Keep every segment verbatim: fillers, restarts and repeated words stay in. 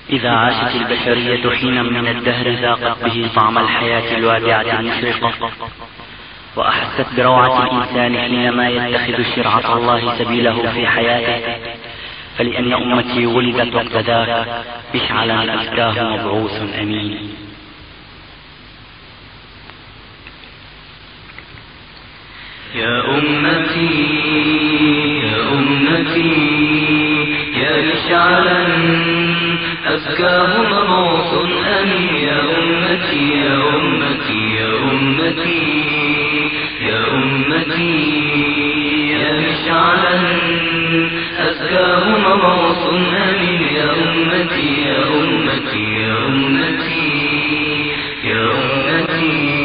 إذا عاشت البشرية حينا من الدهر ذاقت به طعم الحياة الوادعة المشرقة، وأحست بروعة الإنسان حينما يتخذ شرعة الله سبيله في حياته، فلأن أمتي ولدت وقت ذاك مشعلا أزكاه مبعوث أمين. يا أمتي يا أمتي يا مشعلا أزكاه مبعوث أمين. يا أمتي يا أمتي يا أمتي يا أمتي يا مشعلا أزكاه مبعوث أمين. يا أمتي يا أمتي يا أمتي يا أمتي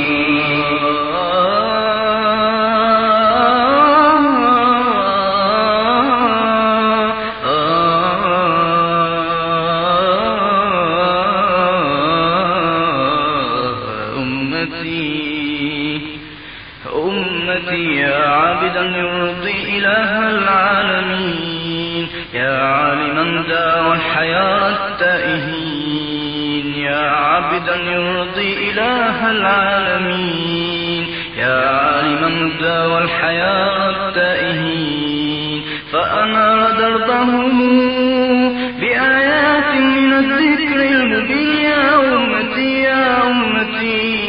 أمتي يا عابدا يرضي إله العالمين، يا عالما داوى الحياة التائهين، يا عابدا يرضي إله العالمين، يا عالما داوى الحياة التائهين، فأنار دربه بآيات من الذكر المبين. يا أمتي يا أمتي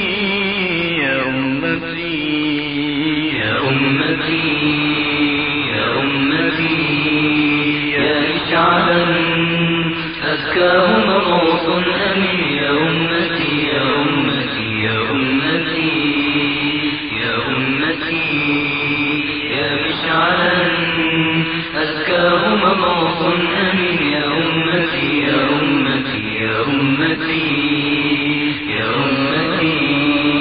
أمتي يا أمتي يا مشعلا أزكاه مبعوث أمين. يا أمتي يا أمتي يا أمتي يا أمتي يا مشعلا أزكاه مبعوث أمين. يا أمتي يا أمتي يا أمتي يا أمتي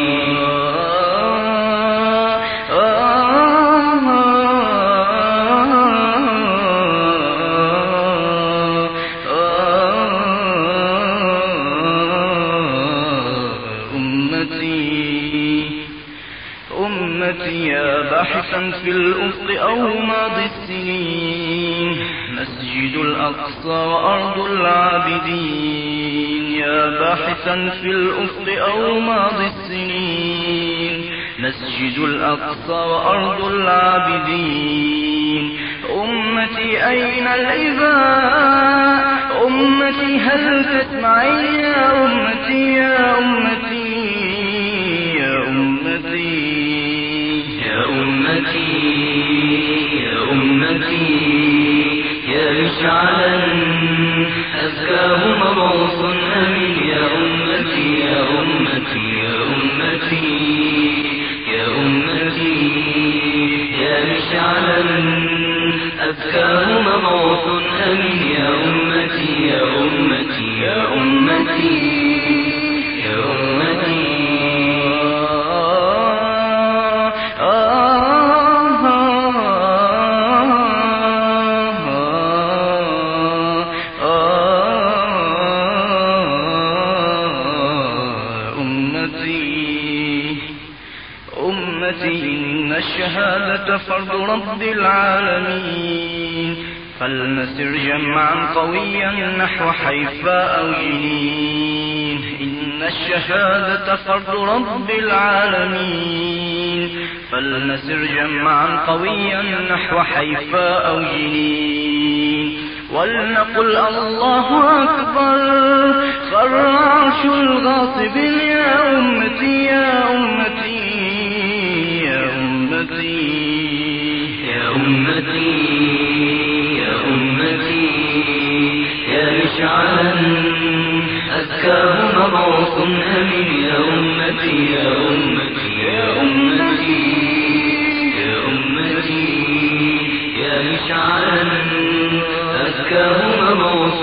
أمتي يا باحثا في الأفق أو ماضي السنين، مسجد الأقصى وأرض العابدين. يا باحثا في الأفق أو ماضي السنين، مسجد الأقصى وأرض العابدين. أمتي أين الإباء؟ أمتي هل تسمعين؟ يا أمتي يا أمتي يا أمتي يا أمتي يا أمتي يا مشعلا أزكاه مبعوث أمين. يا أمتي يا أمتي يا أمتي يا أمتي يا مشعلا أزكاه مبعوث أمين. يا أمتي يا أمتي يا أمتي يا أمتي أمتي إن الشهادة فرض رب العالمين، فلنسر جمعا قويا نحو حيفاء أو جنين. إن الشهادة فرض رب العالمين، فلنسر جمعا قويا نحو حيفاء أو جنين. ولنقل الله أكبر خر عرش الغاصب. يا أمتي يا أمتي يا أمتي يا أمتي يا أمتي يا مشعلا أزكاه مبعوث أمين. يا أمتي يا أمتي يا أمتي يا أمتي يا مشعلا أزكاه مبعوث